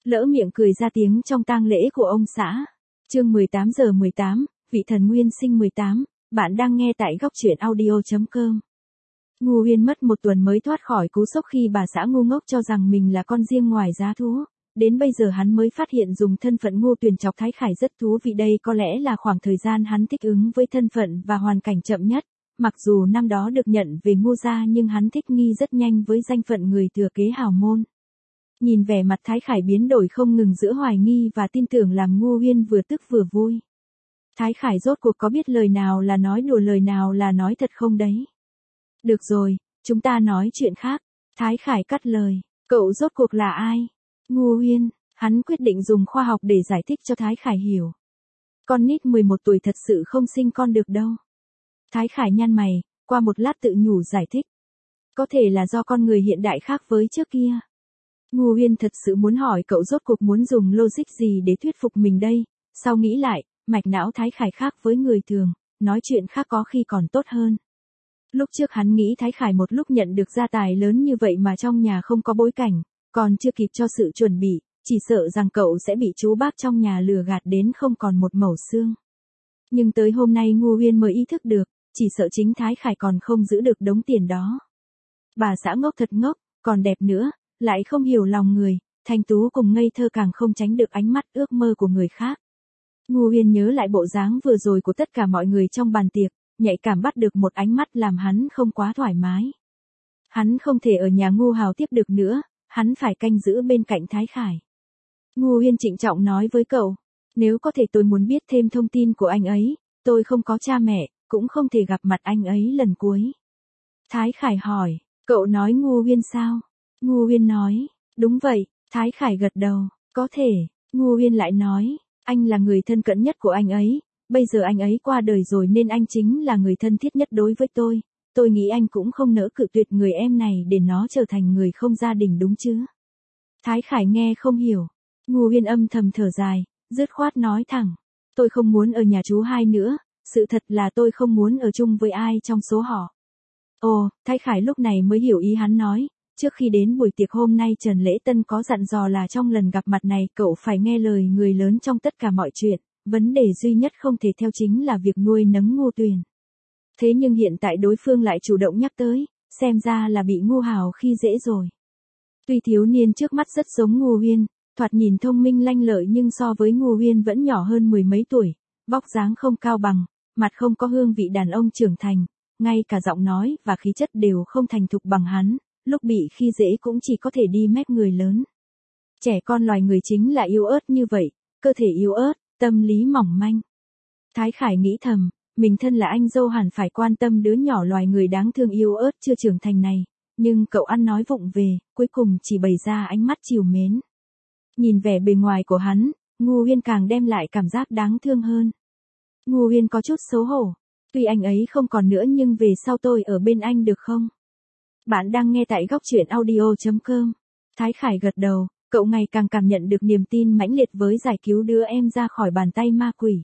lỡ miệng cười ra tiếng trong tang lễ của ông xã. Chương 18:18, vị thần nguyên sinh 18, bạn đang nghe tại góc truyện audio.com. Ngô Uyên mất một tuần mới thoát khỏi cú sốc khi bà xã ngu ngốc cho rằng mình là con riêng ngoài giá thú. Đến bây giờ hắn mới phát hiện dùng thân phận Ngô Tuyền chọc Thái Khải rất thú vị, đây có lẽ là khoảng thời gian hắn thích ứng với thân phận và hoàn cảnh chậm nhất. Mặc dù năm đó được nhận về Ngô gia nhưng hắn thích nghi rất nhanh với danh phận người thừa kế hào môn. Nhìn vẻ mặt Thái Khải biến đổi không ngừng giữa hoài nghi và tin tưởng làm Ngô Uyên vừa tức vừa vui. Thái Khải rốt cuộc có biết lời nào là nói đùa lời nào là nói thật không đấy? Được rồi, chúng ta nói chuyện khác. Thái Khải cắt lời, cậu rốt cuộc là ai? Ngô Uyên, hắn quyết định dùng khoa học để giải thích cho Thái Khải hiểu. Con nít 11 tuổi thật sự không sinh con được đâu. Thái Khải nhăn mày, qua một lát tự nhủ giải thích. Có thể là do con người hiện đại khác với trước kia. Ngô Uyên thật sự muốn hỏi cậu rốt cuộc muốn dùng logic gì để thuyết phục mình đây, sau nghĩ lại, mạch não Thái Khải khác với người thường, nói chuyện khác có khi còn tốt hơn. Lúc trước hắn nghĩ Thái Khải một lúc nhận được gia tài lớn như vậy mà trong nhà không có bối cảnh, còn chưa kịp cho sự chuẩn bị, chỉ sợ rằng cậu sẽ bị chú bác trong nhà lừa gạt đến không còn một mẩu xương. Nhưng tới hôm nay Ngô Uyên mới ý thức được, chỉ sợ chính Thái Khải còn không giữ được đống tiền đó. Bà xã ngốc thật ngốc, còn đẹp nữa, lại không hiểu lòng người, thanh tú cùng ngây thơ càng không tránh được ánh mắt ước mơ của người khác. Ngô Uyên nhớ lại bộ dáng vừa rồi của tất cả mọi người trong bàn tiệc, nhạy cảm bắt được một ánh mắt làm hắn không quá thoải mái. Hắn không thể ở nhà Ngô Hào tiếp được nữa, hắn phải canh giữ bên cạnh Thái Khải. Ngô Uyên trịnh trọng nói với cậu, nếu có thể tôi muốn biết thêm thông tin của anh ấy, tôi không có cha mẹ, cũng không thể gặp mặt anh ấy lần cuối. Thái Khải hỏi, cậu nói Ngô Uyên sao? Ngô Uyên nói, đúng vậy. Thái Khải gật đầu, có thể. Ngô Uyên lại nói, anh là người thân cận nhất của anh ấy, bây giờ anh ấy qua đời rồi nên anh chính là người thân thiết nhất đối với tôi nghĩ anh cũng không nỡ cự tuyệt người em này để nó trở thành người không gia đình đúng chứ. Thái Khải nghe không hiểu, Ngô Uyên âm thầm thở dài, dứt khoát nói thẳng, tôi không muốn ở nhà chú hai nữa, sự thật là tôi không muốn ở chung với ai trong số họ. Ồ, Thái Khải lúc này mới hiểu ý hắn nói. Trước khi đến buổi tiệc hôm nay Trần Lễ Tân có dặn dò là trong lần gặp mặt này cậu phải nghe lời người lớn trong tất cả mọi chuyện, vấn đề duy nhất không thể theo chính là việc nuôi nấng Ngô Tuyền. Thế nhưng hiện tại đối phương lại chủ động nhắc tới, xem ra là bị Ngô Hào khi dễ rồi. Tuy thiếu niên trước mắt rất giống Ngô Uyên, thoạt nhìn thông minh lanh lợi nhưng so với Ngô Uyên vẫn nhỏ hơn mười mấy tuổi, vóc dáng không cao bằng, mặt không có hương vị đàn ông trưởng thành, ngay cả giọng nói và khí chất đều không thành thục bằng hắn. Lúc bị khi dễ cũng chỉ có thể đi mép người lớn. Trẻ con loài người chính là yếu ớt như vậy, cơ thể yếu ớt, tâm lý mỏng manh. Thái Khải nghĩ thầm, mình thân là anh dâu hẳn phải quan tâm đứa nhỏ loài người đáng thương yếu ớt chưa trưởng thành này, nhưng cậu ăn nói vụng về, cuối cùng chỉ bày ra ánh mắt trìu mến. Nhìn vẻ bề ngoài của hắn, Ngô Uyên càng đem lại cảm giác đáng thương hơn. Ngô Uyên có chút xấu hổ, tuy anh ấy không còn nữa nhưng về sau tôi ở bên anh được không? Bạn đang nghe tại góc truyện audio.com. Thái Khải gật đầu, cậu ngày càng cảm nhận được niềm tin mãnh liệt với giải cứu đứa em ra khỏi bàn tay ma quỷ.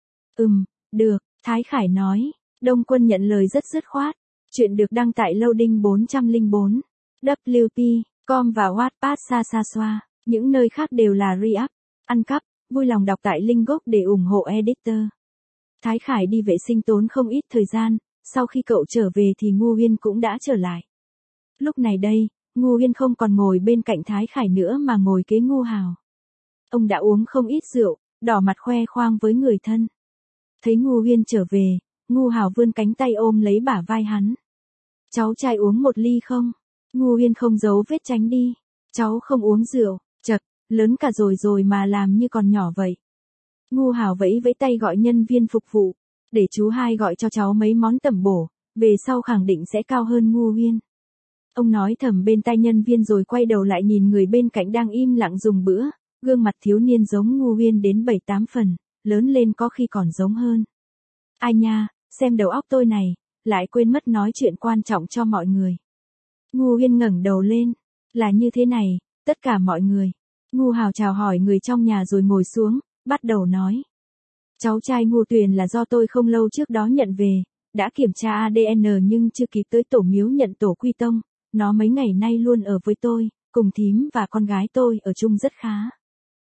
Được, Thái Khải nói. Đông Quân nhận lời rất dứt khoát. Chuyện được đăng tại Loading 404, WP, com và Wattpad xa xa xoa. Những nơi khác đều là re-up, ăn cắp, vui lòng đọc tại link gốc để ủng hộ editor. Thái Khải đi vệ sinh tốn không ít thời gian, sau khi cậu trở về thì Ngô Uyên cũng đã trở lại. Lúc này đây, Ngô Uyên không còn ngồi bên cạnh Thái Khải nữa mà ngồi kế Ngô Hào. Ông đã uống không ít rượu, đỏ mặt khoe khoang với người thân. Thấy Ngô Uyên trở về, Ngô Hào vươn cánh tay ôm lấy bả vai hắn. Cháu trai uống một ly không? Ngô Uyên không giấu vết tránh đi. Cháu không uống rượu, chật, lớn cả rồi mà làm như còn nhỏ vậy. Ngô Hào vẫy vẫy tay gọi nhân viên phục vụ, để chú hai gọi cho cháu mấy món tẩm bổ, về sau khẳng định sẽ cao hơn Ngô Uyên. Ông nói thầm bên tai nhân viên rồi quay đầu lại nhìn người bên cạnh đang im lặng dùng bữa, gương mặt thiếu niên giống Ngô Uyên đến 7-8 phần, lớn lên có khi còn giống hơn. Ai nha, xem đầu óc tôi này, lại quên mất nói chuyện quan trọng cho mọi người. Ngô Uyên ngẩng đầu lên, là như thế này, tất cả mọi người. Ngô Hào chào hỏi người trong nhà rồi ngồi xuống, bắt đầu nói. Cháu trai Ngô Tuyền là do tôi không lâu trước đó nhận về, đã kiểm tra ADN nhưng chưa kịp tới tổ miếu nhận tổ quy tông. Nó mấy ngày nay luôn ở với tôi, cùng thím và con gái tôi ở chung rất khá.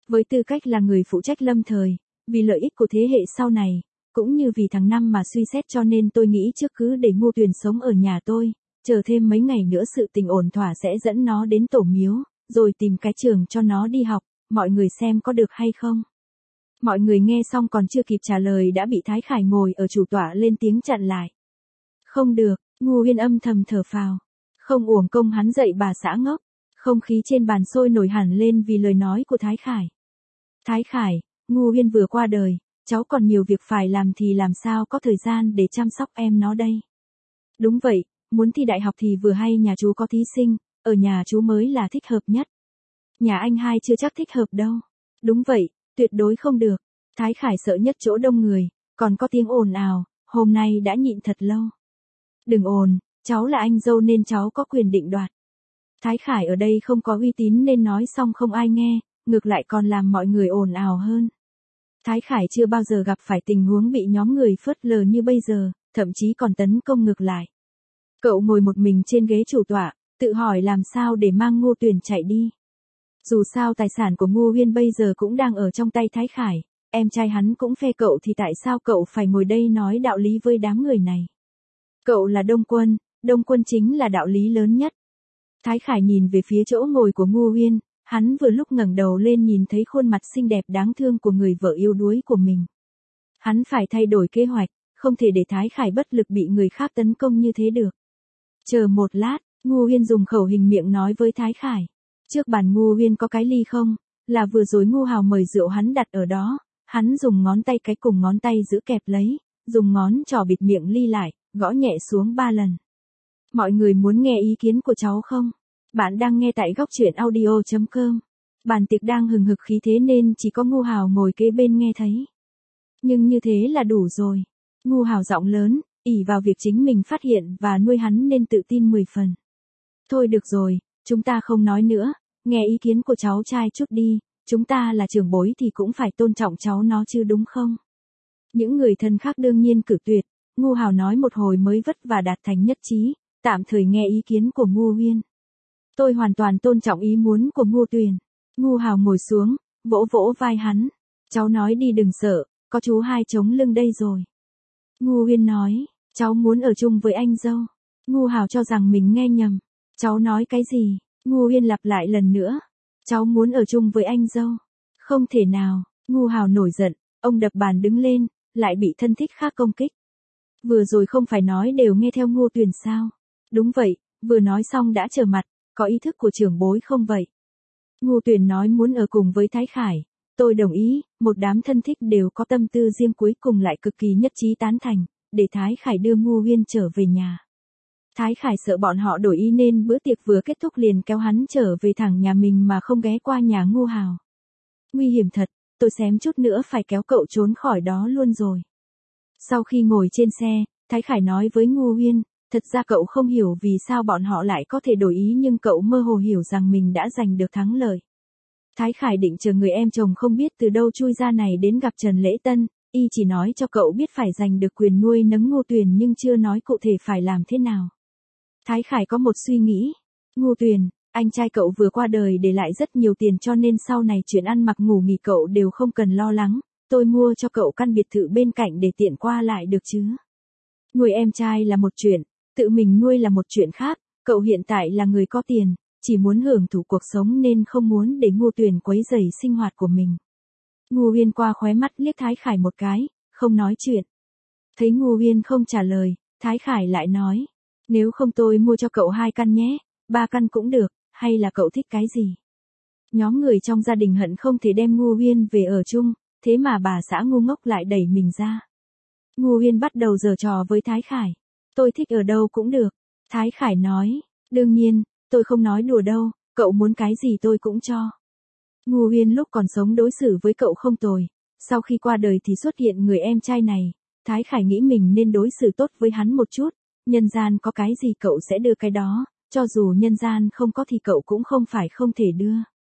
Với tư cách là người phụ trách lâm thời, vì lợi ích của thế hệ sau này, cũng như vì tháng năm mà suy xét cho nên tôi nghĩ trước cứ để Ngô Tuyền sống ở nhà tôi, chờ thêm mấy ngày nữa sự tình ổn thỏa sẽ dẫn nó đến tổ miếu, rồi tìm cái trường cho nó đi học, mọi người xem có được hay không. Mọi người nghe xong còn chưa kịp trả lời đã bị Thái Khải ngồi ở chủ tọa lên tiếng chặn lại. Không được, Ngô Huyên âm thầm thở phào. Không uổng công hắn dạy bà xã ngốc. Không khí trên bàn sôi nổi hẳn lên vì lời nói của Thái Khải. Thái Khải, Ngô Huyên vừa qua đời, cháu còn nhiều việc phải làm thì làm sao có thời gian để chăm sóc em nó đây. Đúng vậy, muốn thi đại học thì vừa hay nhà chú có thí sinh, ở nhà chú mới là thích hợp nhất. Nhà anh hai chưa chắc thích hợp đâu. Đúng vậy, tuyệt đối không được. Thái Khải sợ nhất chỗ đông người, còn có tiếng ồn ào, hôm nay đã nhịn thật lâu. Đừng ồn, cháu là anh dâu nên cháu có quyền định đoạt. Thái Khải ở đây không có uy tín nên nói xong không ai nghe, ngược lại còn làm mọi người ồn ào hơn. Thái Khải chưa bao giờ gặp phải tình huống bị nhóm người phớt lờ như bây giờ, thậm chí còn tấn công ngược lại. Cậu ngồi một mình trên ghế chủ tọa, tự hỏi làm sao để mang Ngô Tuyền chạy đi. Dù sao tài sản của Ngô Huyên bây giờ cũng đang ở trong tay Thái Khải, em trai hắn cũng phe cậu thì tại sao cậu phải ngồi đây nói đạo lý với đám người này. Cậu là Đông Quân chính là đạo lý lớn nhất. Thái Khải nhìn về phía chỗ ngồi của Ngô Huyên, hắn vừa lúc ngẩng đầu lên nhìn thấy khuôn mặt xinh đẹp đáng thương của người vợ yếu đuối của mình. Hắn phải thay đổi kế hoạch, không thể để Thái Khải bất lực bị người khác tấn công như thế được. Chờ một lát, Ngô Huyên dùng khẩu hình miệng nói với Thái Khải. Trước bàn Ngô Huyên có cái ly không? Là vừa rồi Ngô Hào mời rượu hắn đặt ở đó, hắn dùng ngón tay cái cùng ngón tay giữ kẹp lấy, dùng ngón trỏ bịt miệng ly lại, gõ nhẹ xuống 3 lần. Mọi người muốn nghe ý kiến của cháu không? Bạn đang nghe tại góc truyện audio.com. Bàn tiệc đang hừng hực khí thế nên chỉ có Ngô Hào ngồi kế bên nghe thấy. Nhưng như thế là đủ rồi. Ngô Hào giọng lớn, ỷ vào việc chính mình phát hiện và nuôi hắn nên tự tin 10 phần. Thôi được rồi, chúng ta không nói nữa, nghe ý kiến của cháu trai chút đi, chúng ta là trưởng bối thì cũng phải tôn trọng cháu nó chứ đúng không? Những người thân khác đương nhiên cử tuyệt, Ngô Hào nói một hồi mới vất vả đạt thành nhất trí, tạm thời nghe ý kiến của Ngô Huyên. Tôi hoàn toàn tôn trọng ý muốn của Ngô Tuyền. Ngô Hào ngồi xuống, vỗ vỗ vai hắn. Cháu nói đi đừng sợ, có chú hai chống lưng đây rồi. Ngô Huyên nói, cháu muốn ở chung với anh dâu. Ngô Hào cho rằng mình nghe nhầm. Cháu nói cái gì? Ngô Huyên lặp lại lần nữa. Cháu muốn ở chung với anh dâu. Không thể nào, Ngô Hào nổi giận, ông đập bàn đứng lên, lại bị thân thích khác công kích. Vừa rồi không phải nói đều nghe theo Ngô Tuyền sao? Đúng vậy, vừa nói xong đã trở mặt, có ý thức của trưởng bối không vậy? Ngô Tuyền nói muốn ở cùng với Thái Khải, tôi đồng ý, một đám thân thích đều có tâm tư riêng cuối cùng lại cực kỳ nhất trí tán thành, để Thái Khải đưa Ngô Huyên trở về nhà. Thái Khải sợ bọn họ đổi ý nên bữa tiệc vừa kết thúc liền kéo hắn trở về thẳng nhà mình mà không ghé qua nhà Ngô Hào. Nguy hiểm thật, tôi xém chút nữa phải kéo cậu trốn khỏi đó luôn rồi. Sau khi ngồi trên xe, Thái Khải nói với Ngô Huyên, thật ra cậu không hiểu vì sao bọn họ lại có thể đổi ý nhưng cậu mơ hồ hiểu rằng mình đã giành được thắng lợi. Thái Khải định chờ người em chồng không biết từ đâu chui ra này đến gặp Trần Lễ Tân, y chỉ nói cho cậu biết phải giành được quyền nuôi nấng Ngô Tuyền nhưng chưa nói cụ thể phải làm thế nào. Thái Khải có một suy nghĩ. Ngô Tuyền, anh trai cậu vừa qua đời để lại rất nhiều tiền cho nên sau này chuyện ăn mặc ngủ nghỉ cậu đều không cần lo lắng, tôi mua cho cậu căn biệt thự bên cạnh để tiện qua lại được chứ. Nuôi em trai là một chuyện, tự mình nuôi là một chuyện khác, cậu hiện tại là người có tiền, chỉ muốn hưởng thụ cuộc sống nên không muốn để Ngô Tuyền quấy rầy sinh hoạt của mình. Ngô Huyên qua khóe mắt liếc Thái Khải một cái, không nói chuyện. Thấy Ngô Huyên không trả lời, Thái Khải lại nói, nếu không tôi mua cho cậu 2 căn nhé, 3 căn cũng được, hay là cậu thích cái gì? Nhóm người trong gia đình hận không thể đem Ngô Huyên về ở chung, thế mà bà xã ngu ngốc lại đẩy mình ra. Ngô Huyên bắt đầu giở trò với Thái Khải. Tôi thích ở đâu cũng được. Thái Khải nói, đương nhiên, tôi không nói đùa đâu, cậu muốn cái gì tôi cũng cho. Ngô Huyên lúc còn sống đối xử với cậu không tồi, sau khi qua đời thì xuất hiện người em trai này, Thái Khải nghĩ mình nên đối xử tốt với hắn một chút, nhân gian có cái gì cậu sẽ đưa cái đó, cho dù nhân gian không có thì cậu cũng không phải không thể đưa.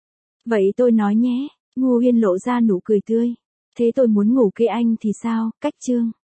Vậy tôi nói nhé, Ngô Huyên lộ ra nụ cười tươi, thế tôi muốn ngủ kế anh thì sao, cách chương.